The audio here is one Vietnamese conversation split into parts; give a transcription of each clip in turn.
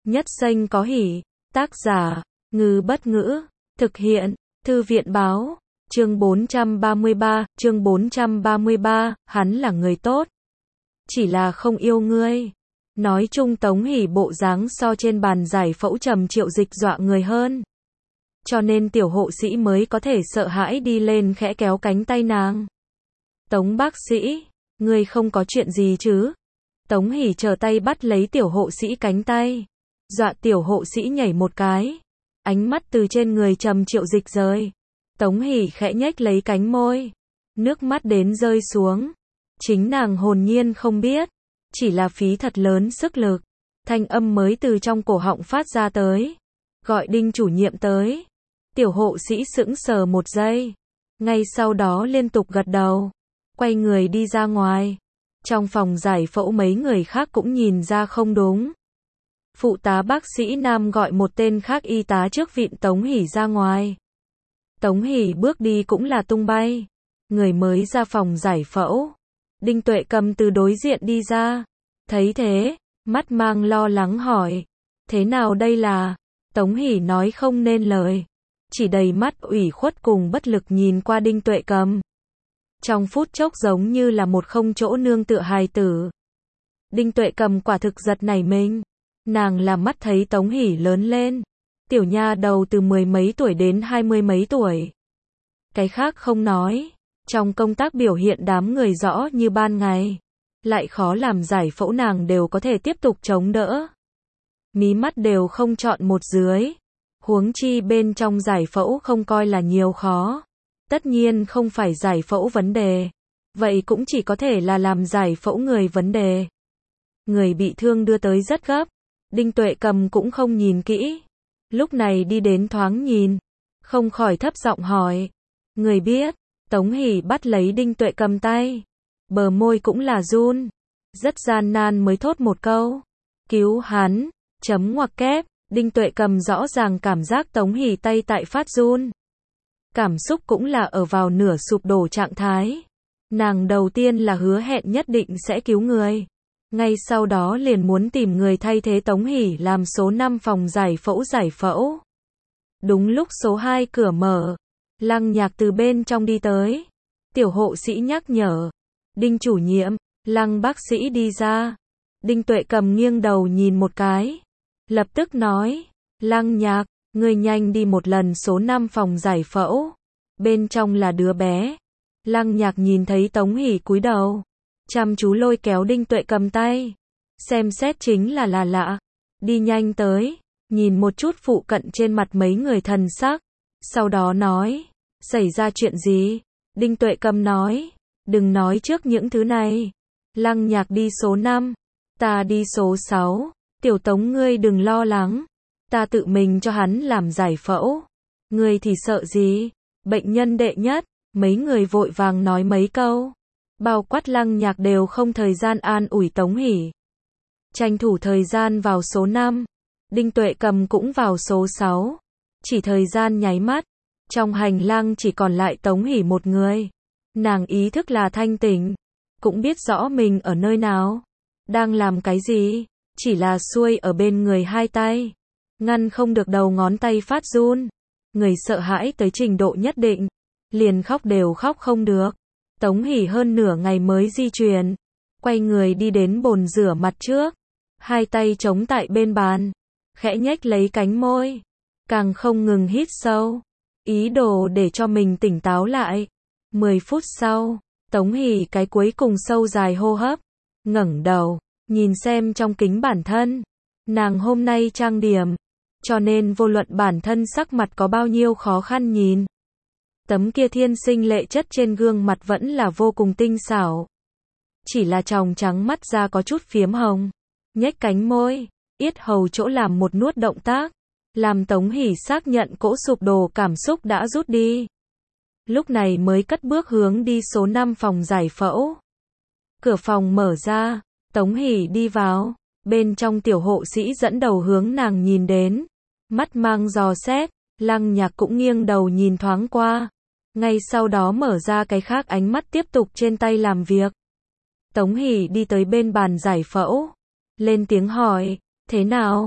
Nhất danh có hỷ. Tác giả, Ngư Bất Ngữ. Thực hiện, Thư viện Báo. Chương 433, chương 433, hắn là người tốt. Chỉ là không yêu ngươi. Nói chung Tống Hỷ bộ dáng so trên bàn giải phẫu Trầm Triệu Dịch dọa người hơn. Cho nên tiểu hộ sĩ mới có thể sợ hãi đi lên khẽ kéo cánh tay nàng. Tống bác sĩ, ngươi không có chuyện gì chứ? Tống Hỷ trở tay bắt lấy tiểu hộ sĩ cánh tay. Dọa tiểu hộ sĩ nhảy một cái. Ánh mắt từ trên người Trầm Triệu Dịch rời. Tống Hỷ khẽ nhếch lấy cánh môi. Nước mắt đến rơi xuống. Chính nàng hồn nhiên không biết. Chỉ là phí thật lớn sức lực. Thanh âm mới từ trong cổ họng phát ra tới. Gọi Đinh chủ nhiệm tới. Tiểu hộ sĩ sững sờ một giây. Ngay sau đó liên tục gật đầu. Quay người đi ra ngoài. Trong phòng giải phẫu mấy người khác cũng nhìn ra không đúng. Phụ tá bác sĩ nam gọi một tên khác y tá trước vịn Tống Hỷ ra ngoài. Tống Hỷ bước đi cũng là tung bay. Người mới ra phòng giải phẫu. Đinh Tuệ Cầm từ đối diện đi ra. Thấy thế, mắt mang lo lắng hỏi. Thế nào đây là? Tống Hỷ nói không nên lời. Chỉ đầy mắt ủy khuất cùng bất lực nhìn qua Đinh Tuệ Cầm. Trong phút chốc giống như là một không chỗ nương tựa hài tử. Đinh Tuệ Cầm quả thực giật nảy mình. Nàng là mắt thấy Tống Hỷ lớn lên. Tiểu nha đầu từ 10 mấy tuổi đến 20 mấy tuổi. Cái khác không nói. Trong công tác biểu hiện đám người rõ như ban ngày. Lại khó làm giải phẫu nàng đều có thể tiếp tục chống đỡ. Mí mắt đều không chọn một dưới. Huống chi bên trong giải phẫu không coi là nhiều khó. Tất nhiên không phải giải phẫu vấn đề. Vậy cũng chỉ có thể là làm giải phẫu người vấn đề. Người bị thương đưa tới rất gấp. Đinh Tuệ Cầm cũng không nhìn kỹ. Lúc này đi đến thoáng nhìn. Không khỏi thấp giọng hỏi. Người biết. Tống Hỷ bắt lấy Đinh Tuệ Cầm tay. Bờ môi cũng là run. Rất gian nan mới thốt một câu. Cứu hắn. Chấm ngoặc kép. Đinh Tuệ Cầm rõ ràng cảm giác Tống Hỷ tay tại phát run. Cảm xúc cũng là ở vào nửa sụp đổ trạng thái. Nàng đầu tiên là hứa hẹn nhất định sẽ cứu người. Ngay sau đó liền muốn tìm người thay thế Tống Hỷ làm số 5 phòng giải phẫu. Đúng lúc số 2 cửa mở. Lăng Nhạc từ bên trong đi tới. Tiểu hộ sĩ nhắc nhở. Đinh chủ nhiệm, Lăng bác sĩ đi ra. Đinh Tuệ Cầm nghiêng đầu nhìn một cái. Lập tức nói. Lăng Nhạc, ngươi nhanh đi một lần số 5 phòng giải phẫu. Bên trong là đứa bé. Lăng Nhạc nhìn thấy Tống Hỷ cúi đầu. Chăm chú lôi kéo Đinh Tuệ Cầm tay. Xem xét chính là lạ. Đi nhanh tới. Nhìn một chút phụ cận trên mặt mấy người thần sắc. Sau đó nói. Xảy ra chuyện gì? Đinh Tuệ Cầm nói. Đừng nói trước những thứ này. Lăng Nhạc đi số 5. Ta đi số 6. Tiểu Tống ngươi đừng lo lắng. Ta tự mình cho hắn làm giải phẫu. Ngươi thì sợ gì? Bệnh nhân đệ nhất. Mấy người vội vàng nói mấy câu. Bao quát Lăng Nhạc đều không thời gian an ủi Tống Hỷ. Tranh thủ thời gian vào số 5. Đinh Tuệ Cầm cũng vào số 6. Chỉ thời gian nháy mắt. Trong hành lang chỉ còn lại Tống Hỷ một người. Nàng ý thức là thanh tỉnh. Cũng biết rõ mình ở nơi nào. Đang làm cái gì. Chỉ là xuôi ở bên người hai tay. Ngăn không được đầu ngón tay phát run. Người sợ hãi tới trình độ nhất định. Liền khóc đều khóc không được. Tống Hỷ hơn nửa ngày mới di chuyển. Quay người đi đến bồn rửa mặt trước. Hai tay chống tại bên bàn. Khẽ nhếch lấy cánh môi. Càng không ngừng hít sâu. Ý đồ để cho mình tỉnh táo lại. 10 phút sau. Tống Hỷ cái cuối cùng sâu dài hô hấp. Ngẩng đầu. Nhìn xem trong kính bản thân. Nàng hôm nay trang điểm. Cho nên vô luận bản thân sắc mặt có bao nhiêu khó khăn nhìn. Tấm kia thiên sinh lệ chất trên gương mặt vẫn là vô cùng tinh xảo. Chỉ là tròng trắng mắt ra có chút phiếm hồng. Nhếch cánh môi, yết hầu chỗ làm một nuốt động tác. Làm Tống Hỷ xác nhận cỗ sụp đổ cảm xúc đã rút đi. Lúc này mới cất bước hướng đi số 5 phòng giải phẫu. Cửa phòng mở ra, Tống Hỷ đi vào. Bên trong tiểu hộ sĩ dẫn đầu hướng nàng nhìn đến. Mắt mang dò xét, Lăng Nhạc cũng nghiêng đầu nhìn thoáng qua. Ngay sau đó mở ra cái khác ánh mắt tiếp tục trên tay làm việc. Tống Hỷ đi tới bên bàn giải phẫu. Lên tiếng hỏi, thế nào?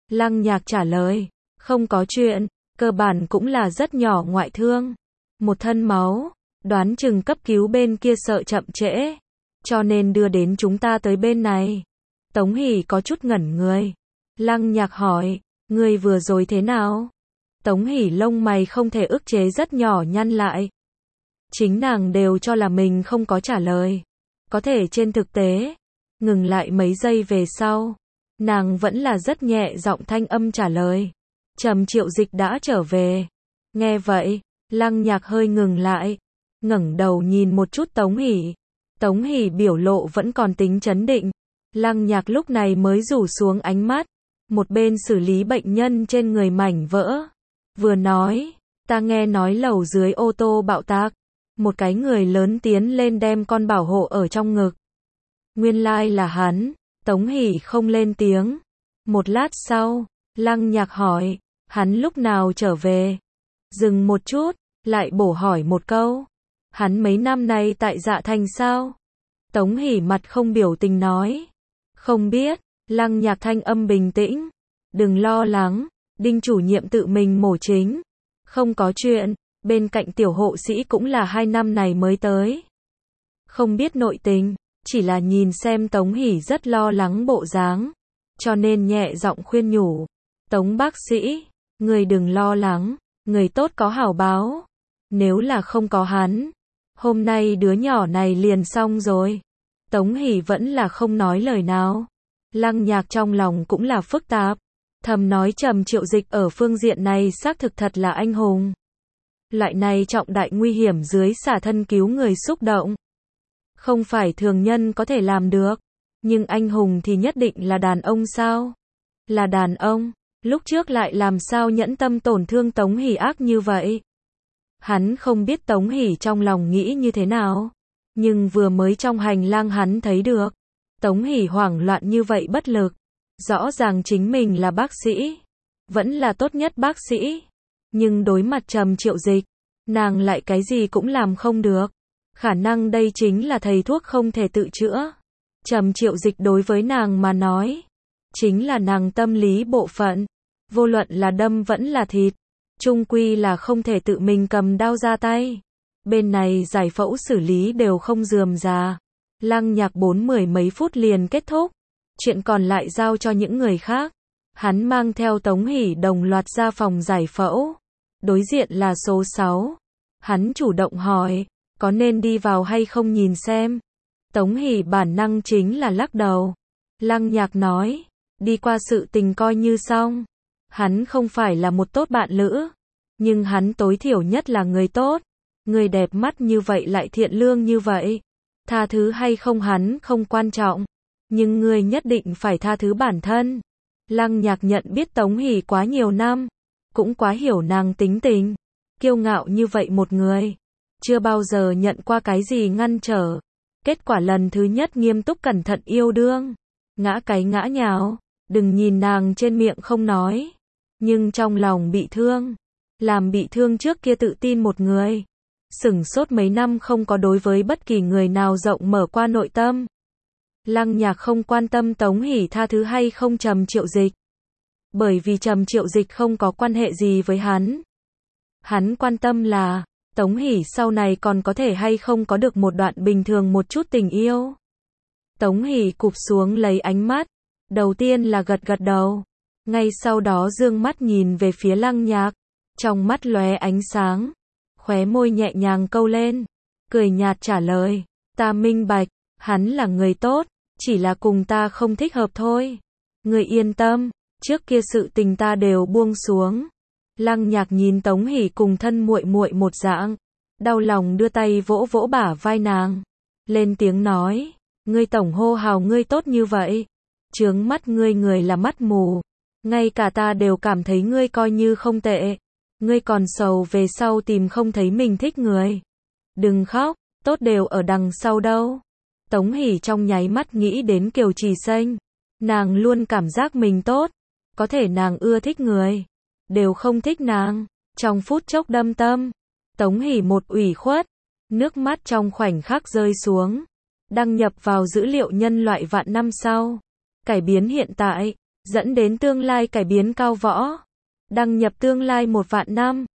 Lăng Nhạc trả lời, không có chuyện, cơ bản cũng là rất nhỏ ngoại thương. Một thân máu, đoán chừng cấp cứu bên kia sợ chậm trễ, cho nên đưa đến chúng ta tới bên này. Tống Hỷ có chút ngẩn người. Lăng Nhạc hỏi, ngươi vừa rồi thế nào? Tống Hỷ lông mày không thể ức chế rất nhỏ nhăn lại. Chính nàng đều cho là mình không có trả lời. Có thể trên thực tế, ngừng lại mấy giây về sau, nàng vẫn là rất nhẹ giọng thanh âm trả lời. Trầm Triệu Dịch đã trở về. Nghe vậy, Lăng Nhạc hơi ngừng lại, ngẩng đầu nhìn một chút Tống Hỷ. Tống Hỷ biểu lộ vẫn còn tính trấn định. Lăng Nhạc lúc này mới rủ xuống ánh mắt, một bên xử lý bệnh nhân trên người mảnh vỡ. Vừa nói, ta nghe nói lầu dưới ô tô bạo tạc, một cái người lớn tiến lên đem con bảo hộ ở trong ngực. Nguyên lai là hắn. Tống Hỷ không lên tiếng. Một lát sau, Lăng Nhạc hỏi, hắn lúc nào trở về? Dừng một chút, lại bổ hỏi một câu. Hắn mấy năm nay tại Dạ Thành sao? Tống Hỷ mặt không biểu tình nói. Không biết. Lăng Nhạc thanh âm bình tĩnh. Đừng lo lắng, Đinh chủ nhiệm tự mình mổ chính. Không có chuyện, bên cạnh tiểu hộ sĩ cũng là 2 năm này mới tới. Không biết nội tình, chỉ là nhìn xem Tống Hỷ rất lo lắng bộ dáng, cho nên nhẹ giọng khuyên nhủ. Tống bác sĩ, người đừng lo lắng, người tốt có hảo báo. Nếu là không có hắn, hôm nay đứa nhỏ này liền xong rồi. Tống Hỷ vẫn là không nói lời nào. Lăng Nhạc trong lòng cũng là phức tạp, thầm nói Trầm Triệu Dịch ở phương diện này xác thực thật là anh hùng. Loại này trọng đại nguy hiểm dưới xả thân cứu người xúc động, không phải thường nhân có thể làm được. Nhưng anh hùng thì nhất định là đàn ông sao? Là đàn ông, lúc trước lại làm sao nhẫn tâm tổn thương Tống Hỷ ác như vậy? Hắn không biết Tống Hỷ trong lòng nghĩ như thế nào, nhưng vừa mới trong hành lang hắn thấy được. Tống Hỷ hoảng loạn như vậy bất lực. Rõ ràng chính mình là bác sĩ, vẫn là tốt nhất bác sĩ, nhưng đối mặt Trầm Triệu Dịch, nàng lại cái gì cũng làm không được. Khả năng đây chính là thầy thuốc không thể tự chữa. Trầm Triệu Dịch đối với nàng mà nói, chính là nàng tâm lý bộ phận. Vô luận là đâm vẫn là thịt, chung quy là không thể tự mình cầm đao ra tay. Bên này giải phẫu xử lý đều không rườm rà. Lăng Nhạc 40 mấy phút liền kết thúc. Chuyện còn lại giao cho những người khác. Hắn mang theo Tống Hỷ đồng loạt ra phòng giải phẫu. Đối diện là số 6. Hắn chủ động hỏi, có nên đi vào hay không nhìn xem. Tống Hỷ bản năng chính là lắc đầu. Lăng Nhạc nói, đi qua sự tình coi như xong. Hắn không phải là một tốt bạn lữ, nhưng hắn tối thiểu nhất là người tốt. Người đẹp mắt như vậy lại thiện lương như vậy. Tha thứ hay không hắn không quan trọng, nhưng ngươi nhất định phải tha thứ bản thân. Lăng Nhạc nhận biết Tống Hỷ quá nhiều năm, cũng quá hiểu nàng tính tình. Kiêu ngạo như vậy một người, chưa bao giờ nhận qua cái gì ngăn trở. Kết quả lần thứ nhất nghiêm túc cẩn thận yêu đương, ngã cái ngã nhào. Đừng nhìn nàng trên miệng không nói, nhưng trong lòng bị thương, làm bị thương trước kia tự tin một người. Sửng sốt mấy năm không có đối với bất kỳ người nào rộng mở qua nội tâm. Lăng Nhạc không quan tâm Tống Hỷ tha thứ hay không Trầm Triệu Dịch, bởi vì Trầm Triệu Dịch không có quan hệ gì với hắn. Hắn quan tâm là, Tống Hỷ sau này còn có thể hay không có được một đoạn bình thường một chút tình yêu. Tống Hỷ cụp xuống lấy ánh mắt, đầu tiên là gật gật đầu, ngay sau đó dương mắt nhìn về phía Lăng Nhạc, trong mắt lóe ánh sáng, khóe môi nhẹ nhàng câu lên, cười nhạt trả lời, ta minh bạch, hắn là người tốt, chỉ là cùng ta không thích hợp thôi. Người yên tâm, trước kia sự tình ta đều buông xuống. Lăng Nhạc nhìn Tống Hỷ cùng thân muội muội một dạng, đau lòng đưa tay vỗ vỗ bả vai nàng, lên tiếng nói, ngươi tổng hô hào ngươi tốt như vậy, chướng mắt ngươi người là mắt mù, ngay cả ta đều cảm thấy ngươi coi như không tệ, ngươi còn sầu về sau tìm không thấy mình thích người. Đừng khóc, tốt đều ở đằng sau đâu. Tống Hỷ trong nháy mắt nghĩ đến Kiều Trì Xanh, nàng luôn cảm giác mình tốt, có thể nàng ưa thích người, đều không thích nàng. Trong phút chốc đâm tâm, Tống Hỷ một ủy khuất, nước mắt trong khoảnh khắc rơi xuống, đăng nhập vào dữ liệu nhân loại vạn năm sau, cải biến hiện tại. dẫn đến tương lai cải biến cao võ. Đăng nhập tương lai 1 vạn năm.